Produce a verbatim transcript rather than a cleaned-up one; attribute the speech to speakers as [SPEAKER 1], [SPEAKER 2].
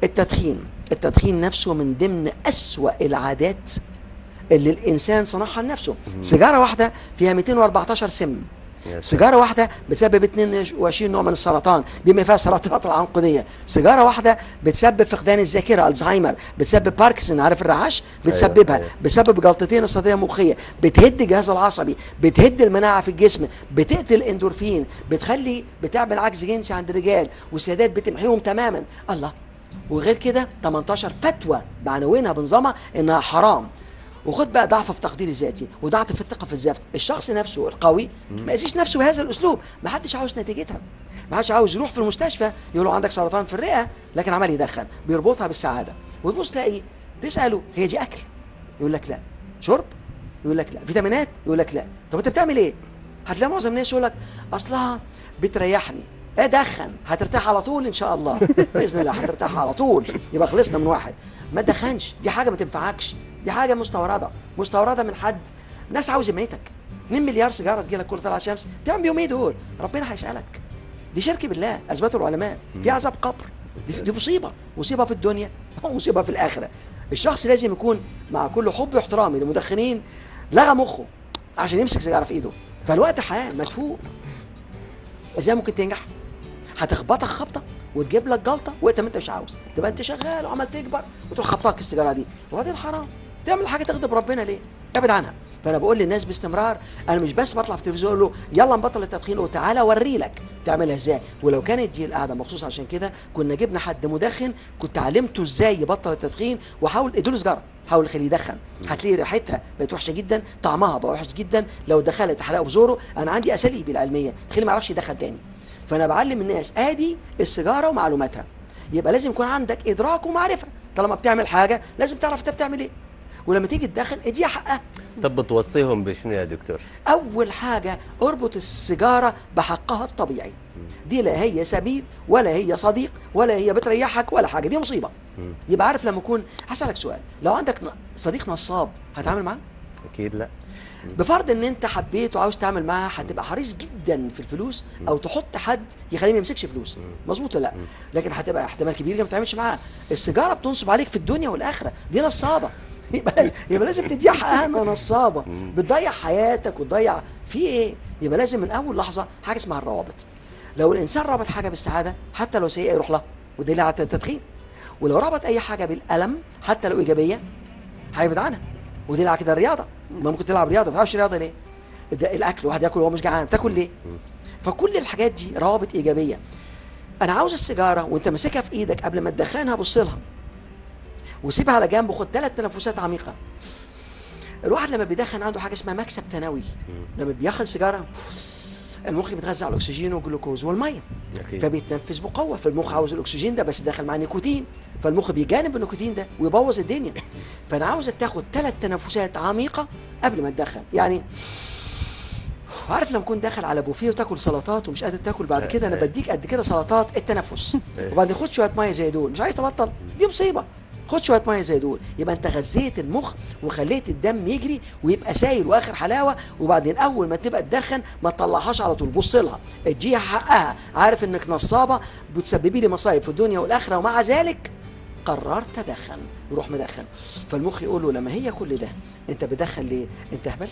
[SPEAKER 1] التدخين التدخين نفسه من ضمن أسوأ العادات اللي الإنسان صنعها لنفسه. سيجارة واحدة فيها مئتين وأربعتاشر سم، سيجارة واحدة بتسبب اثنين وعشرين نوع من السرطان بما فيها سرطانات العنقودية. سيجارة واحدة بتسبب فقدان الذاكرة، الزهايمر، بتسبب باركنسون، عارف الرعاش بتسببها، أيوة. بتسبب جلطتين الصدرية المخية، بتهد الجهاز العصبي، بتهد المناعة في الجسم، بتقتل الاندورفين، بتخلي بتعمل عجز جنسي عند الرجال، والسيدات بتمحيهم تماما. الله. وغير كده تمنتاشر فتوى بعناوينها بنظامها انها حرام. وخد بقى ضعف في تقدير الذاتي وضعف في الثقه في الذات. الشخص نفسه القوي ما يقيسش نفسه بهذا الاسلوب، ما حدش عاوز نتيجتها، ما حدش عاوز يروح في المستشفى يقول له عندك سرطان في الرئه لكن عمال يدخن، بيربطها بالسعاده. وتبص تلاقي تساله هي دي اكل؟ يقول لك لا. شرب؟ يقول لك لا. فيتامينات؟ يقول لك لا. طب انت بتعمل ايه؟ هتلاقي معظم الناس يقول لك اصلها بتريحني. ادخن هترتاح على طول ان شاء الله باذن الله، هترتاح على طول. يبقى خلصنا من واحد. ما تدخنش، دي حاجه ما تنفعكش، دي حاجه مستورده مستورده من حد. ناس عاوز يميتك. اتنين مليار سيجاره تجيلك كل طلعت شمس، تعمل بيهم ايه دول؟ ربنا هيسالك. دي شرك بالله، اثبته العلماء. دي عذاب قبر، دي, دي مصيبه، مصيبه في الدنيا ومصيبه في الاخره. الشخص لازم يكون مع كل حب واحترامي للمدخنين لغى مخه عشان يمسك سيجاره في ايده. فالوقت حياه مدفوق. ازاي ممكن تنجح؟ هتخبطك خبطه وتجيب لك جلطه وانت ما انتش عاوز، تبقى انت شغال وعمال تكبر وتروح خبطك السيجاره دي، وبعدين حرام. تعمل حاجه تغضب ربنا ليه؟ ابعد عنها. فانا بقول للناس باستمرار، انا مش بس بطلع في التلفزيون اقول له يلا نبطل التدخين، وتعالى اوري لك تعملها ازاي. ولو كانت دي القعده مخصوص عشان كده كنا جبنا حد مدخن كنت علمته ازاي يبطل التدخين، وحاول اديله سيجاره، حاول خليه يدخن. هتلاقي ريحتها بقت وحشه جدا، طعمها بقى وحش جدا. لو دخلت تحرقه بزوره. انا عندي اساليب العلميه تخليه ما يعرفش يدخن تاني. فانا بعلم الناس ادي السيجاره ومعلوماتها. يبقى لازم يكون عندك ادراك ومعرفه، طالما بتعمل حاجه لازم تعرف انت بتعمل ايه، ولما تيجي تدخن اديها حقها.
[SPEAKER 2] طب بتوصيهم بشنو يا دكتور؟
[SPEAKER 1] اول حاجه اربط السيجاره بحقها الطبيعي. دي لا هي سبيل ولا هي صديق ولا هي بتريحك ولا حاجه، دي مصيبه. يبقى عارف لما يكون. هسالك سؤال، لو عندك صديق نصاب هتعامل معاه؟
[SPEAKER 2] اكيد لا.
[SPEAKER 1] بفرض ان انت حبيت وعاوز تعمل معاه، هتبقى حريص جدا في الفلوس او تحط حد يخليه ما يمسكش فلوس، مظبوط ولا لا؟ لكن هتبقى احتمال كبير ما تعملش معاه. السيجاره بتنصب عليك في الدنيا والاخره، دي نصابه. يبقى لازم يبقى لازم تديها حقها انها نصابه، بتضيع حياتك وتضيع في ايه؟ يبقى لازم من اول لحظه حاجه اسمها الروابط. لو الانسان ربط حاجه بالسعاده حتى لو سيئه يروح لها، ودليل على التدخين. ولو ربط اي حاجه بالالم حتى لو ايجابيه هيبعد عنها، ودليل على كده الرياضه. ما ممكن تلعب رياضه، ما بتلعبش رياضه ليه؟ الاكل، واحد ياكل وهو مش جعان، تاكل ليه؟ فكل الحاجات دي روابط ايجابيه. انا عاوز السيجاره وانت ماسكها في ايدك قبل ما تدخنها بص لها وسيبها على جنب وخد ثلاث تنفسات عميقه. الواحد لما بيدخن عنده حاجه اسمها مكسب ثانوي. لما بياخد سيجاره المخ بيتغذى على الاكسجين والجلوكوز والميه، فبيتنفس بقوه. فالمخ عاوز الاكسجين ده بس داخل مع نيكوتين، فالمخ بيجانب النيكوتين ده ويبوظ الدنيا. فانا عاوزك تاخد ثلاث تنفسات عميقه قبل ما تدخن. يعني عارف لما تكون داخل على بوفيه وتاكل سلطات ومش قادر تاكل بعد كده، انا بديك قد كده سلطات التنفس، وبعدين خد شويه ميه زي دول، مش عايز تبطل، دي مصيبه. خد شويه ميه زي دول، يبقى انت غذيت المخ وخليت الدم يجري ويبقى سايل واخر حلاوه. وبعدين اول ما تبقى تدخن ما تطلعهاش على طول، بص لها اديها حقها. عارف انك نصابه بتسببي لي مصايب في الدنيا والاخره، ومع ذلك قررت ادخن، يروح مدخن. فالمخ يقول له لما هي كل ده انت بدخن ليه؟ انت هبل.